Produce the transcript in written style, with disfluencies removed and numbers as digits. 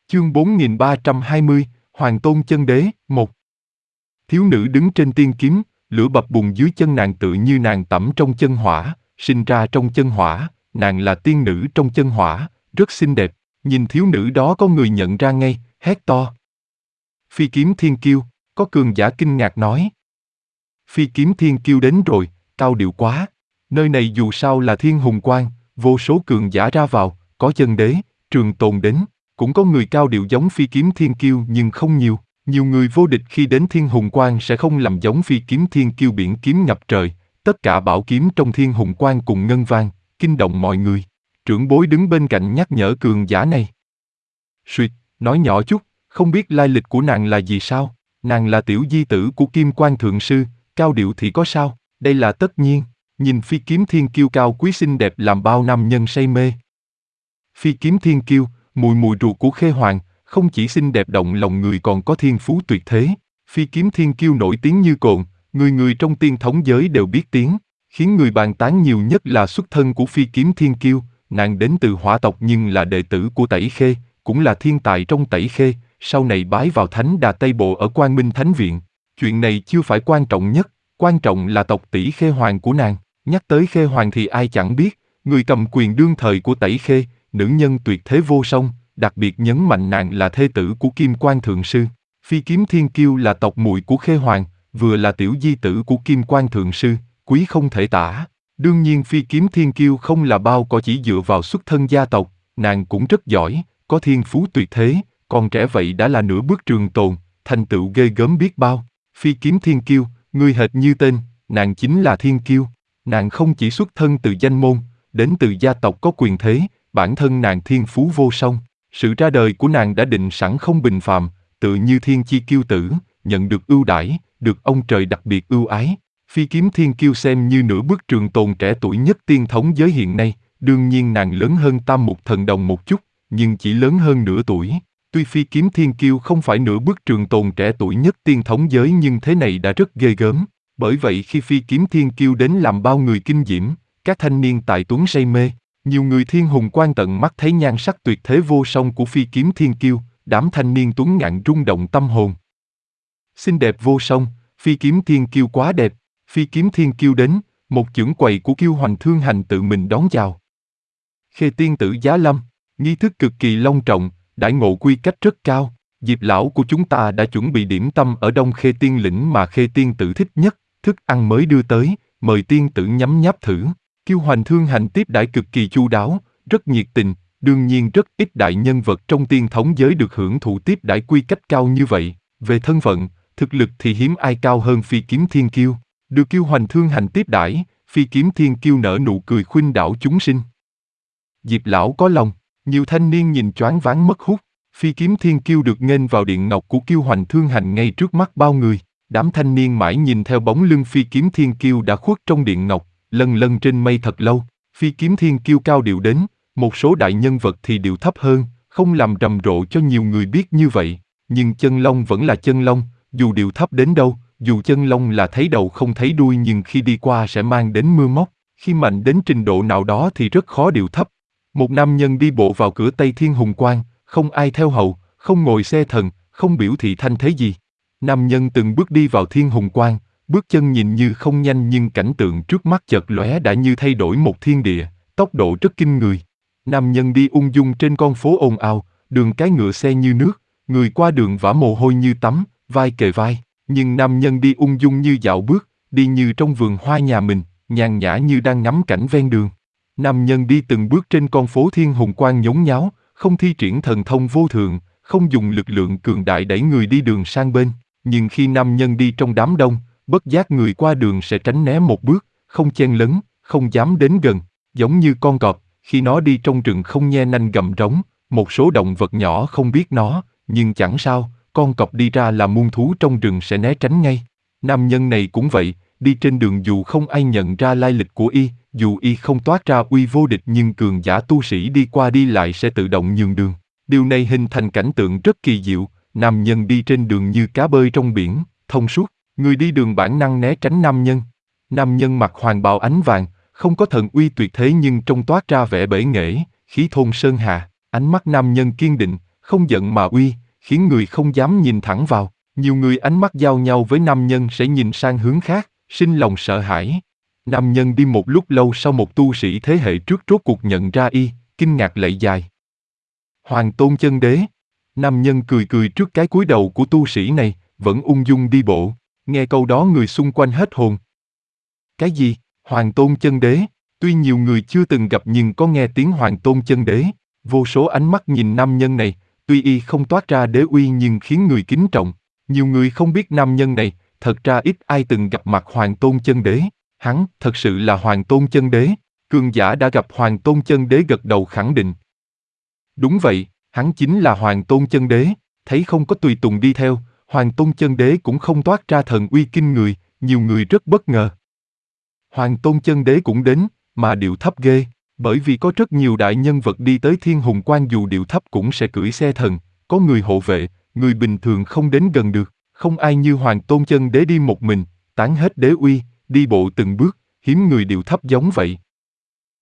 Chương 4320, Hoàng Tôn Chân Đế, 1. Thiếu nữ đứng trên tiên kiếm, lửa bập bùng dưới chân nàng tự như nàng tẩm trong chân hỏa, sinh ra trong chân hỏa, nàng là tiên nữ trong chân hỏa, rất xinh đẹp. Nhìn thiếu nữ đó có người nhận ra ngay, hét to. Phi kiếm thiên kiêu, có cường giả kinh ngạc nói. Phi kiếm thiên kiêu đến rồi, cao điệu quá. Nơi này dù sao là thiên hùng quan, vô số cường giả ra vào, có chân đế, trường tồn đến. Cũng có người cao điệu giống phi kiếm thiên kiêu nhưng không nhiều. Nhiều người vô địch khi đến thiên hùng quan sẽ không làm giống phi kiếm thiên kiêu biển kiếm ngập trời. Tất cả bảo kiếm trong thiên hùng quan cùng ngân vang, kinh động mọi người. Trưởng bối đứng bên cạnh nhắc nhở cường giả này. Suýt, nói nhỏ chút, không biết lai lịch của nàng là gì sao? Nàng là tiểu di tử của Kim Quan Thượng Sư, cao điệu thì có sao? Đây là tất nhiên. Nhìn phi kiếm thiên kiêu cao quý xinh đẹp làm bao nam nhân say mê. Phi kiếm thiên kiêu, mùi mùi ruột của Khê Hoàng, không chỉ xinh đẹp động lòng người còn có thiên phú tuyệt thế. Phi kiếm thiên kiêu nổi tiếng như cồn, người người trong tiên thống giới đều biết tiếng. Khiến người bàn tán nhiều nhất là xuất thân của phi kiếm thiên kiêu. Nàng đến từ hỏa tộc nhưng là đệ tử của Tẩy Khê, cũng là thiên tài trong Tẩy Khê, sau này bái vào Thánh Đà Tây Bộ ở Quang Minh Thánh Viện. Chuyện này chưa phải quan trọng nhất, quan trọng là tộc tỷ Khê Hoàng của nàng. Nhắc tới Khê Hoàng thì ai chẳng biết, người cầm quyền đương thời của Tẩy Khê, nữ nhân tuyệt thế vô song, đặc biệt nhấn mạnh nàng là thê tử của Kim Quan Thượng Sư. Phi kiếm thiên kiêu là tộc muội của Khê Hoàng, vừa là tiểu di tử của Kim Quan Thượng Sư, quý không thể tả. Đương nhiên phi kiếm thiên kiêu không là bao cỏ chỉ dựa vào xuất thân gia tộc, nàng cũng rất giỏi, có thiên phú tuyệt thế, còn trẻ vậy đã là nửa bước trường tồn, thành tựu ghê gớm biết bao. Phi kiếm thiên kiêu, ngươi hệt như tên, nàng chính là thiên kiêu. Nàng không chỉ xuất thân từ danh môn, đến từ gia tộc có quyền thế, bản thân nàng thiên phú vô song. Sự ra đời của nàng đã định sẵn không bình phàm, tự như thiên chi kiêu tử, nhận được ưu đãi, được ông trời đặc biệt ưu ái. Phi kiếm thiên kiêu xem như nửa bước trường tồn trẻ tuổi nhất tiên thống giới hiện nay, đương nhiên nàng lớn hơn Tam Mục Thần Đồng một chút, nhưng chỉ lớn hơn nửa tuổi. Tuy phi kiếm thiên kiêu không phải nửa bước trường tồn trẻ tuổi nhất tiên thống giới nhưng thế này đã rất ghê gớm. Bởi vậy khi phi kiếm thiên kiêu đến làm bao người kinh diễm, các thanh niên tài tuấn say mê, nhiều người thiên hùng quan tận mắt thấy nhan sắc tuyệt thế vô song của phi kiếm thiên kiêu, đám thanh niên tuấn ngạn rung động tâm hồn. Xinh đẹp vô song, phi kiếm thiên kiêu quá đẹp. Phi kiếm thiên kiêu đến, một chưởng quầy của Kiêu Hoành Thương Hành tự mình đón chào. Khê tiên tử giá lâm, nghi thức cực kỳ long trọng, đãi ngộ quy cách rất cao. Diệp lão của chúng ta đã chuẩn bị điểm tâm ở Đông Khê Tiên Lĩnh mà Khê tiên tử thích nhất, thức ăn mới đưa tới, mời tiên tử nhấm nháp thử. Kiêu Hoành Thương Hành tiếp đãi cực kỳ chu đáo, rất nhiệt tình, đương nhiên rất ít đại nhân vật trong tiên thống giới được hưởng thụ tiếp đãi quy cách cao như vậy. Về thân phận, thực lực thì hiếm ai cao hơn phi kiếm thiên kiêu. Được Kiêu Hoành Thương Hành tiếp đãi, phi kiếm thiên kiêu nở nụ cười khuynh đảo chúng sinh. Diệp lão có lòng, nhiều thanh niên nhìn choáng váng mất hút. Phi kiếm thiên kiêu được nghênh vào điện ngọc của Kiêu Hoành Thương Hành ngay trước mắt bao người. Đám thanh niên mãi nhìn theo bóng lưng phi kiếm thiên kiêu đã khuất trong điện ngọc, lân lân trên mây thật lâu. Phi kiếm thiên kiêu cao điệu đến, một số đại nhân vật thì điệu thấp hơn, không làm rầm rộ cho nhiều người biết như vậy. Nhưng chân long vẫn là chân long, dù điệu thấp đến đâu. Dù chân long là thấy đầu không thấy đuôi nhưng khi đi qua sẽ mang đến mưa móc, khi mạnh đến trình độ nào đó thì rất khó điệu thấp. Một nam nhân đi bộ vào cửa Tây Thiên Hùng Quan, không ai theo hầu, không ngồi xe thần, không biểu thị thanh thế gì. Nam nhân từng bước đi vào Thiên Hùng Quan, bước chân nhìn như không nhanh nhưng cảnh tượng trước mắt chợt lóe đã như thay đổi một thiên địa, tốc độ rất kinh người. Nam nhân đi ung dung trên con phố ồn ào, đường cái ngựa xe như nước, người qua đường vã mồ hôi như tắm, vai kề vai. Nhưng nam nhân đi ung dung như dạo bước, đi như trong vườn hoa nhà mình, nhàn nhã như đang ngắm cảnh ven đường. Nam nhân đi từng bước trên con phố Thiên Hùng Quan nhốn nháo, không thi triển thần thông vô thượng, không dùng lực lượng cường đại đẩy người đi đường sang bên. Nhưng khi nam nhân đi trong đám đông, bất giác người qua đường sẽ tránh né một bước, không chen lấn, không dám đến gần, giống như con cọp, khi nó đi trong rừng không nhe nanh gầm rống, một số động vật nhỏ không biết nó, nhưng chẳng sao. Con cọp đi ra là muôn thú trong rừng sẽ né tránh ngay. Nam nhân này cũng vậy, đi trên đường dù không ai nhận ra lai lịch của y, dù y không toát ra uy vô địch nhưng cường giả tu sĩ đi qua đi lại sẽ tự động nhường đường. Điều này hình thành cảnh tượng rất kỳ diệu, nam nhân đi trên đường như cá bơi trong biển, thông suốt, người đi đường bản năng né tránh nam nhân. Nam nhân mặc hoàng bào ánh vàng, không có thần uy tuyệt thế nhưng trông toát ra vẻ bể nghễ, khí thôn sơn hà, ánh mắt nam nhân kiên định, không giận mà uy, khiến người không dám nhìn thẳng vào. Nhiều người ánh mắt giao nhau với nam nhân sẽ nhìn sang hướng khác, sinh lòng sợ hãi. Nam nhân đi một lúc lâu sau một tu sĩ thế hệ trước rốt cuộc nhận ra y, kinh ngạc lạy dài. Hoàng Tôn Chân Đế. Nam nhân cười cười trước cái cúi đầu của tu sĩ này, vẫn ung dung đi bộ. Nghe câu đó người xung quanh hết hồn. Cái gì? Hoàng Tôn Chân Đế? Tuy nhiều người chưa từng gặp nhưng có nghe tiếng Hoàng Tôn Chân Đế. Vô số ánh mắt nhìn nam nhân này, tuy y không toát ra đế uy nhưng khiến người kính trọng. Nhiều người không biết nam nhân này, thật ra ít ai từng gặp mặt Hoàng Tôn Chân Đế. Hắn thật sự là Hoàng Tôn Chân Đế. Cường giả đã gặp Hoàng Tôn Chân Đế gật đầu khẳng định. Đúng vậy, hắn chính là Hoàng Tôn Chân Đế. Thấy không có tùy tùng đi theo, Hoàng Tôn Chân Đế cũng không toát ra thần uy kinh người, nhiều người rất bất ngờ. Hoàng Tôn Chân Đế cũng đến, mà điệu thấp ghê, bởi vì có rất nhiều đại nhân vật đi tới Thiên Hùng Quan dù điệu thấp cũng sẽ cưỡi xe thần, có người hộ vệ, người bình thường không đến gần được, không ai như Hoàng Tôn Chân Đế đi một mình, tán hết đế uy, đi bộ từng bước, hiếm người điệu thấp giống vậy.